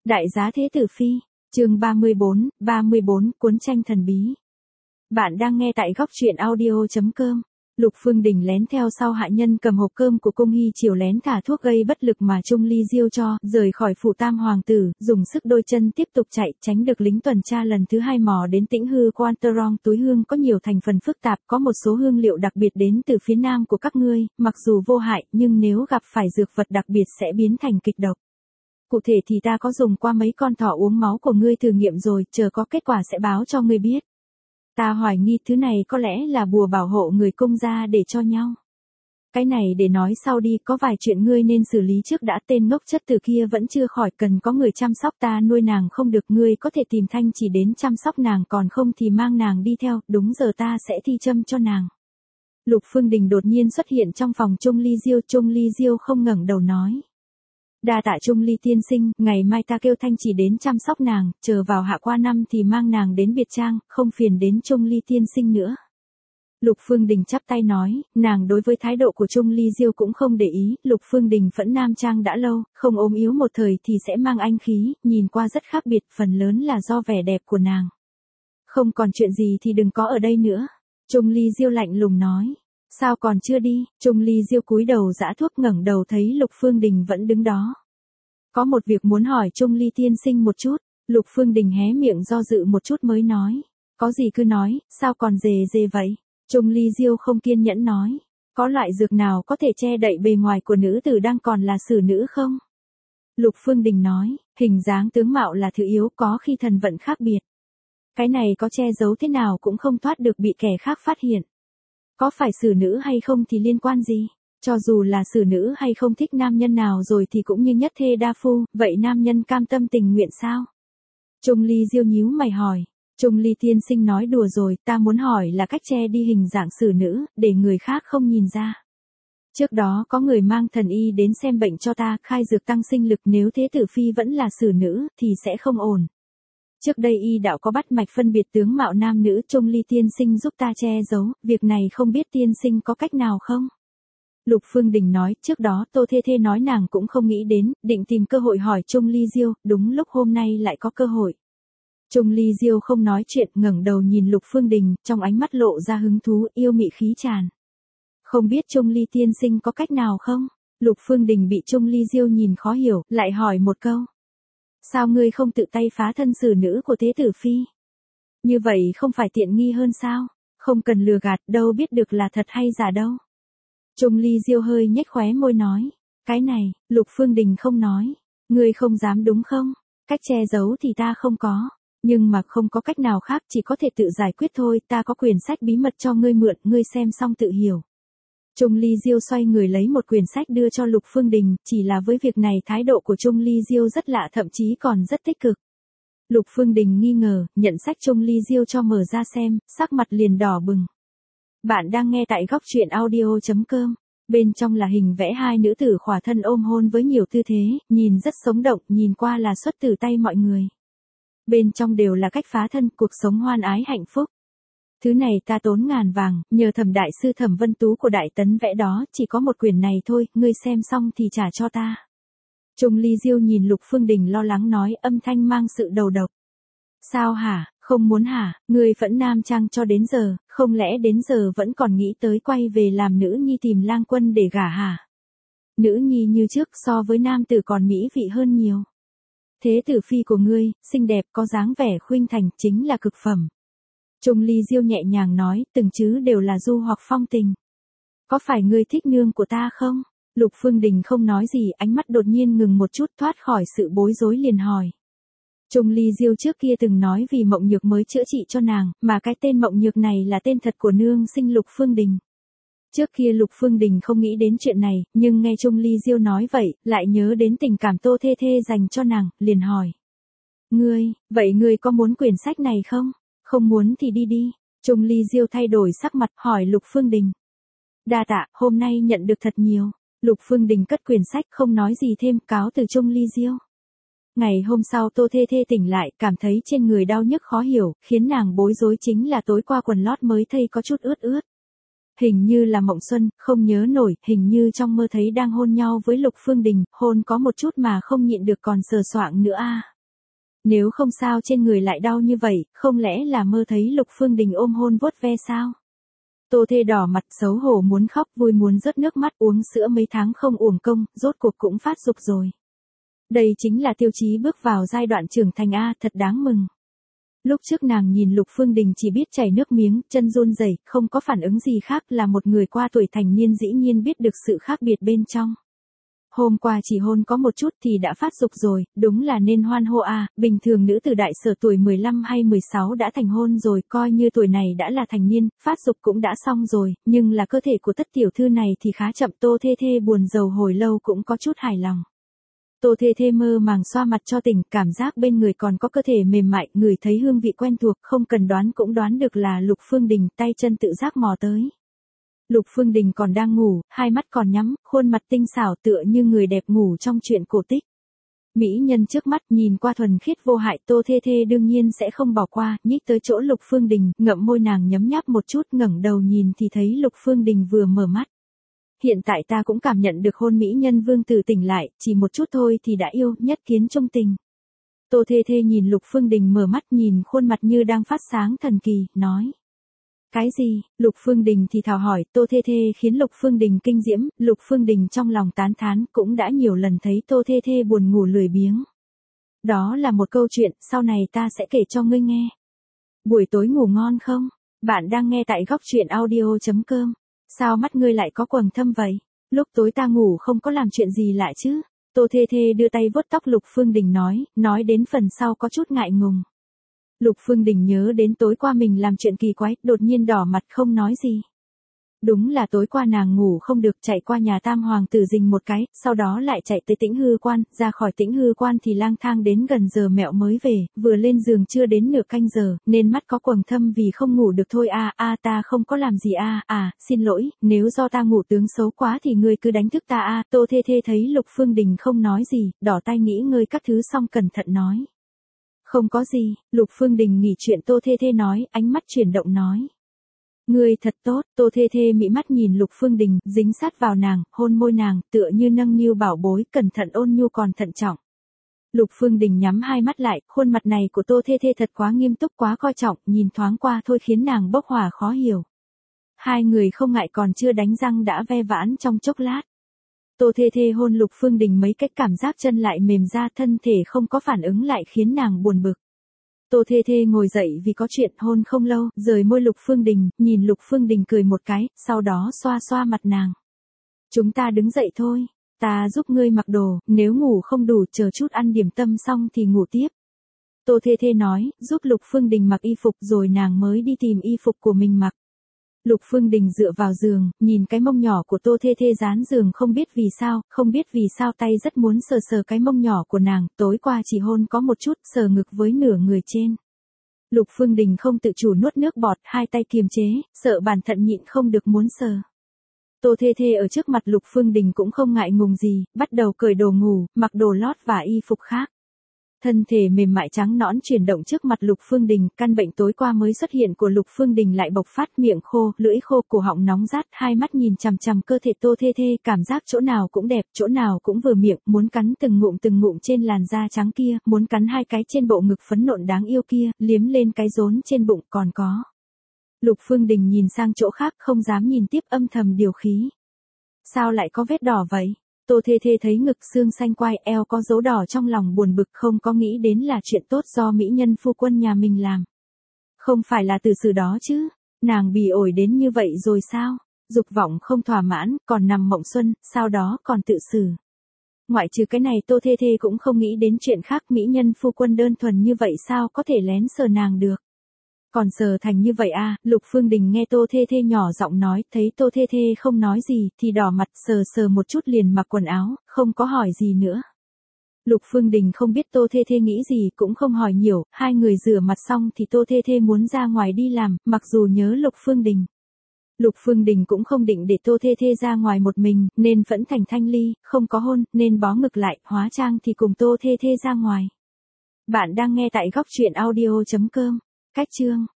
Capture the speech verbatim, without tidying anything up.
Đại giá Thế Tử Phi, chương ba mươi bốn, ba mươi bốn, cuốn tranh thần bí. Bạn đang nghe tại góc truyện audio chấm com. Lục Phương Đình lén theo sau hạ nhân cầm hộp cơm của cung hy chiều lén thả thuốc gây bất lực mà Trung Ly Diêu cho, rời khỏi phủ tam hoàng tử, dùng sức đôi chân tiếp tục chạy, tránh được lính tuần tra lần thứ hai mò đến tĩnh hư quan tơ rong. Túi hương có nhiều thành phần phức tạp, có một số hương liệu đặc biệt đến từ phía nam của các ngươi, mặc dù vô hại, nhưng nếu gặp phải dược vật đặc biệt sẽ biến thành kịch độc. Cụ thể thì ta có dùng qua mấy con thỏ uống máu của ngươi thử nghiệm rồi, chờ có kết quả sẽ báo cho ngươi biết. Ta hoài nghi thứ này có lẽ là bùa bảo hộ người cung gia để cho nhau. Cái này để nói sau đi, có vài chuyện ngươi nên xử lý trước đã. Tên ngốc chất từ kia vẫn chưa khỏi, cần có người chăm sóc, ta nuôi nàng không được, ngươi có thể tìm Thanh Chỉ đến chăm sóc nàng, còn không thì mang nàng đi theo, đúng giờ ta sẽ thi châm cho nàng. Lục Phương Đình đột nhiên xuất hiện trong phòng Trung Ly Diêu, Trung Ly Diêu không ngẩng đầu nói. Đa tạ Trung Ly tiên sinh, ngày mai ta kêu Thanh Chỉ đến chăm sóc nàng, chờ vào hạ qua năm thì mang nàng đến biệt trang, không phiền đến Trung Ly tiên sinh nữa. Lục Phương Đình chắp tay nói, nàng đối với thái độ của Trung Ly Diêu cũng không để ý. Lục Phương Đình phẫn nam trang đã lâu, không ốm yếu một thời thì sẽ mang anh khí, nhìn qua rất khác biệt, phần lớn là do vẻ đẹp của nàng. Không còn chuyện gì thì đừng có ở đây nữa. Trung Ly Diêu lạnh lùng nói. Sao còn chưa đi? Trung Ly Diêu cúi đầu giã thuốc, ngẩng đầu thấy Lục Phương Đình vẫn đứng đó. Có một việc muốn hỏi Trung Ly tiên sinh một chút. Lục Phương Đình hé miệng do dự một chút mới nói. Có gì cứ nói, sao còn dề dề vậy? Trung Ly Diêu không kiên nhẫn nói. Có loại dược nào có thể che đậy bề ngoài của nữ tử đang còn là xử nữ không? Lục Phương Đình nói, hình dáng tướng mạo là thứ yếu, có khi thần vận khác biệt. Cái này có che giấu thế nào cũng không thoát được bị kẻ khác phát hiện. Có phải xử nữ hay không thì liên quan gì? Cho dù là xử nữ hay không thích nam nhân nào rồi thì cũng như nhất thê đa phu, vậy nam nhân cam tâm tình nguyện sao? Trung Ly Diêu nhíu mày hỏi. Trung Ly tiên sinh nói đùa rồi, ta muốn hỏi là cách che đi hình dạng xử nữ, để người khác không nhìn ra. Trước đó có người mang thần y đến xem bệnh cho ta, khai dược tăng sinh lực, nếu Thế Tử Phi vẫn là xử nữ, thì sẽ không ổn. Trước đây y đạo có bắt mạch phân biệt tướng mạo nam nữ, Trung Ly tiên sinh giúp ta che giấu, việc này không biết tiên sinh có cách nào không? Lục Phương Đình nói, trước đó Tô Thê Thê nói nàng cũng không nghĩ đến, định tìm cơ hội hỏi Trung Ly Diêu, đúng lúc hôm nay lại có cơ hội. Trung Ly Diêu không nói chuyện, ngẩng đầu nhìn Lục Phương Đình, trong ánh mắt lộ ra hứng thú, yêu mị khí tràn. Không biết Trung Ly tiên sinh có cách nào không? Lục Phương Đình bị Trung Ly Diêu nhìn khó hiểu, lại hỏi một câu. Sao ngươi không tự tay phá thân xử nữ của Thế Tử Phi? Như vậy không phải tiện nghi hơn sao? Không cần lừa gạt, đâu biết được là thật hay giả đâu. Trung Ly Diêu hơi nhếch khóe môi nói. Cái này, Lục Phương Đình không nói. Ngươi không dám đúng không? Cách che giấu thì ta không có. Nhưng mà không có cách nào khác, chỉ có thể tự giải quyết thôi, ta có quyển sách bí mật cho ngươi mượn, ngươi xem xong tự hiểu. Trung Ly Diêu xoay người lấy một quyển sách đưa cho Lục Phương Đình, chỉ là với việc này thái độ của Trung Ly Diêu rất lạ, thậm chí còn rất tích cực. Lục Phương Đình nghi ngờ, nhận sách Trung Ly Diêu cho mở ra xem, sắc mặt liền đỏ bừng. Bạn đang nghe tại góc truyện audio chấm com. Bên trong là hình vẽ hai nữ tử khỏa thân ôm hôn với nhiều tư thế, nhìn rất sống động, nhìn qua là xuất từ tay mọi người. Bên trong đều là cách phá thân, cuộc sống hoan ái hạnh phúc. Thứ này ta tốn ngàn vàng, nhờ Thẩm đại sư Thẩm Vân Tú của Đại Tấn vẽ đó, chỉ có một quyển này thôi, ngươi xem xong thì trả cho ta. Trung Ly Diêu nhìn Lục Phương Đình lo lắng nói, âm thanh mang sự đầu độc. Sao hả, không muốn hả, ngươi vẫn nam trang cho đến giờ, không lẽ đến giờ vẫn còn nghĩ tới quay về làm nữ nhi tìm lang quân để gả hả? Nữ nhi như trước so với nam tử còn mỹ vị hơn nhiều. Thế Tử Phi của ngươi, xinh đẹp có dáng vẻ khuynh thành, chính là cực phẩm. Trung Ly Diêu nhẹ nhàng nói, từng chữ đều là du hoặc phong tình. Có phải ngươi thích nương của ta không? Lục Phương Đình không nói gì, ánh mắt đột nhiên ngừng một chút, thoát khỏi sự bối rối liền hỏi. Trung Ly Diêu trước kia từng nói vì Mộng Nhược mới chữa trị cho nàng, mà cái tên Mộng Nhược này là tên thật của nương sinh Lục Phương Đình. Trước kia Lục Phương Đình không nghĩ đến chuyện này, nhưng nghe Trung Ly Diêu nói vậy, lại nhớ đến tình cảm Tô Thê Thê dành cho nàng, liền hỏi. Ngươi, vậy ngươi có muốn quyển sách này không? Không muốn thì đi đi. Trung Ly Diêu thay đổi sắc mặt, hỏi Lục Phương Đình. Đa tạ, hôm nay nhận được thật nhiều. Lục Phương Đình cất quyển sách không nói gì thêm, cáo từ Trung Ly Diêu. Ngày hôm sau Tô Thê Thê tỉnh lại, cảm thấy trên người đau nhức khó hiểu, khiến nàng bối rối chính là tối qua quần lót mới thấy có chút ướt ướt. Hình như là mộng xuân, không nhớ nổi, hình như trong mơ thấy đang hôn nhau với Lục Phương Đình, hôn có một chút mà không nhịn được còn sờ soạng nữa a. À. Nếu không sao trên người lại đau như vậy, không lẽ là mơ thấy Lục Phương Đình ôm hôn vuốt ve sao? Tô Thê đỏ mặt xấu hổ muốn khóc, vui muốn rớt nước mắt, uống sữa mấy tháng không uổng công, rốt cuộc cũng phát dục rồi. Đây chính là tiêu chí bước vào giai đoạn trưởng thành a, thật đáng mừng. Lúc trước nàng nhìn Lục Phương Đình chỉ biết chảy nước miếng, chân run rẩy, không có phản ứng gì khác, là một người qua tuổi thành niên dĩ nhiên biết được sự khác biệt bên trong. Hôm qua chỉ hôn có một chút thì đã phát dục rồi, đúng là nên hoan hô a, bình thường nữ tử đại sở tuổi mười lăm hay mười sáu đã thành hôn rồi, coi như tuổi này đã là thành niên, phát dục cũng đã xong rồi, nhưng là cơ thể của tất tiểu thư này thì khá chậm. Tô Thê Thê buồn rầu hồi lâu cũng có chút hài lòng. Tô Thê Thê mơ màng xoa mặt cho tỉnh, cảm giác bên người còn có cơ thể mềm mại, người thấy hương vị quen thuộc, không cần đoán cũng đoán được là Lục Phương Đình, tay chân tự giác mò tới. Lục Phương Đình còn đang ngủ, hai mắt còn nhắm, khuôn mặt tinh xảo tựa như người đẹp ngủ trong truyện cổ tích. Mỹ nhân trước mắt nhìn qua thuần khiết vô hại, Tô Thê Thê đương nhiên sẽ không bỏ qua, nhích tới chỗ Lục Phương Đình, ngậm môi nàng nhấm nháp một chút, ngẩng đầu nhìn thì thấy Lục Phương Đình vừa mở mắt. Hiện tại ta cũng cảm nhận được hôn mỹ nhân vương tử tỉnh lại, chỉ một chút thôi thì đã yêu, nhất kiến trung tình. Tô Thê Thê nhìn Lục Phương Đình mở mắt, nhìn khuôn mặt như đang phát sáng thần kỳ, nói. Cái gì? Lục Phương Đình thì thào hỏi. Tô Thê Thê khiến Lục Phương Đình kinh diễm, Lục Phương Đình trong lòng tán thán, cũng đã nhiều lần thấy Tô Thê Thê buồn ngủ lười biếng. Đó là một câu chuyện, sau này ta sẽ kể cho ngươi nghe. Buổi tối ngủ ngon không? Bạn đang nghe tại góc truyện audio chấm com. Sao mắt ngươi lại có quầng thâm vậy? Lúc tối ta ngủ không có làm chuyện gì lạ chứ? Tô Thê Thê đưa tay vuốt tóc Lục Phương Đình nói, nói đến phần sau có chút ngại ngùng. Lục Phương Đình nhớ đến tối qua mình làm chuyện kỳ quái, đột nhiên đỏ mặt không nói gì. Đúng là tối qua nàng ngủ không được, chạy qua nhà Tam Hoàng tử Dình một cái, sau đó lại chạy tới Tĩnh Hư Quan, ra khỏi Tĩnh Hư Quan thì lang thang đến gần giờ mẹo mới về, vừa lên giường chưa đến nửa canh giờ, nên mắt có quầng thâm vì không ngủ được thôi a. A ta không có làm gì a. À, xin lỗi, nếu do ta ngủ tướng xấu quá thì ngươi cứ đánh thức ta a. Tô Thê Thê thấy Lục Phương Đình không nói gì, đỏ tay nghĩ ngơi các thứ xong cẩn thận nói. Không có gì. Lục Phương Đình nghỉ chuyện. Tô Thê Thê nói, ánh mắt chuyển động nói. Ngươi thật tốt. Tô Thê Thê mị mắt nhìn Lục Phương Đình, dính sát vào nàng, hôn môi nàng, tựa như nâng niu bảo bối, cẩn thận ôn nhu còn thận trọng. Lục Phương Đình nhắm hai mắt lại, khuôn mặt này của Tô Thê Thê thật quá nghiêm túc, quá coi trọng, nhìn thoáng qua thôi khiến nàng bốc hỏa khó hiểu. Hai người không ngại còn chưa đánh răng đã ve vãn trong chốc lát. Tô Thê Thê hôn Lục Phương Đình mấy cách, cảm giác chân lại mềm ra, thân thể không có phản ứng lại khiến nàng buồn bực. Tô Thê Thê ngồi dậy vì có chuyện, hôn không lâu, rời môi Lục Phương Đình, nhìn Lục Phương Đình cười một cái, sau đó xoa xoa mặt nàng. Chúng ta đứng dậy thôi, ta giúp ngươi mặc đồ, nếu ngủ không đủ chờ chút ăn điểm tâm xong thì ngủ tiếp. Tô Thê Thê nói, giúp Lục Phương Đình mặc y phục rồi nàng mới đi tìm y phục của mình mặc. Lục Phương Đình dựa vào giường, nhìn cái mông nhỏ của Tô Thê Thê dán giường, không biết vì sao, không biết vì sao tay rất muốn sờ sờ cái mông nhỏ của nàng, tối qua chỉ hôn có một chút, sờ ngực với nửa người trên. Lục Phương Đình không tự chủ nuốt nước bọt, hai tay kiềm chế, sợ bản thân nhịn không được muốn sờ. Tô Thê Thê ở trước mặt Lục Phương Đình cũng không ngại ngùng gì, bắt đầu cởi đồ ngủ, mặc đồ lót và y phục khác. Thân thể mềm mại trắng nõn chuyển động trước mặt Lục Phương Đình, căn bệnh tối qua mới xuất hiện của Lục Phương Đình lại bộc phát, miệng khô, lưỡi khô, cổ họng nóng rát, hai mắt nhìn chằm chằm cơ thể Tô Thê Thê, cảm giác chỗ nào cũng đẹp, chỗ nào cũng vừa miệng, muốn cắn từng ngụm từng ngụm trên làn da trắng kia, muốn cắn hai cái trên bộ ngực phấn nộn đáng yêu kia, liếm lên cái rốn trên bụng, còn có. Lục Phương Đình nhìn sang chỗ khác, không dám nhìn tiếp, âm thầm điều khí. Sao lại có vết đỏ vậy? Tô Thê Thê thấy ngực xương xanh quai eo có dấu đỏ, trong lòng buồn bực, không có nghĩ đến là chuyện tốt do mỹ nhân phu quân nhà mình làm. Không phải là từ sự đó chứ, nàng bỉ ổi đến như vậy rồi sao? Dục vọng không thỏa mãn, còn nằm mộng xuân, sau đó còn tự xử. Ngoại trừ cái này Tô Thê Thê cũng không nghĩ đến chuyện khác, mỹ nhân phu quân đơn thuần như vậy sao có thể lén sờ nàng được. Còn sờ thành như vậy à? Lục Phương Đình nghe Tô Thê Thê nhỏ giọng nói, thấy Tô Thê Thê không nói gì, thì đỏ mặt, sờ sờ một chút liền mặc quần áo, không có hỏi gì nữa. Lục Phương Đình không biết Tô Thê Thê nghĩ gì, cũng không hỏi nhiều, hai người rửa mặt xong thì Tô Thê Thê muốn ra ngoài đi làm, mặc dù nhớ Lục Phương Đình. Lục Phương Đình cũng không định để Tô Thê Thê ra ngoài một mình, nên vẫn thành thanh ly, không có hôn, nên bó ngực lại, hóa trang thì cùng Tô Thê Thê ra ngoài. Bạn đang nghe tại góc truyện audio chấm com. Cách chương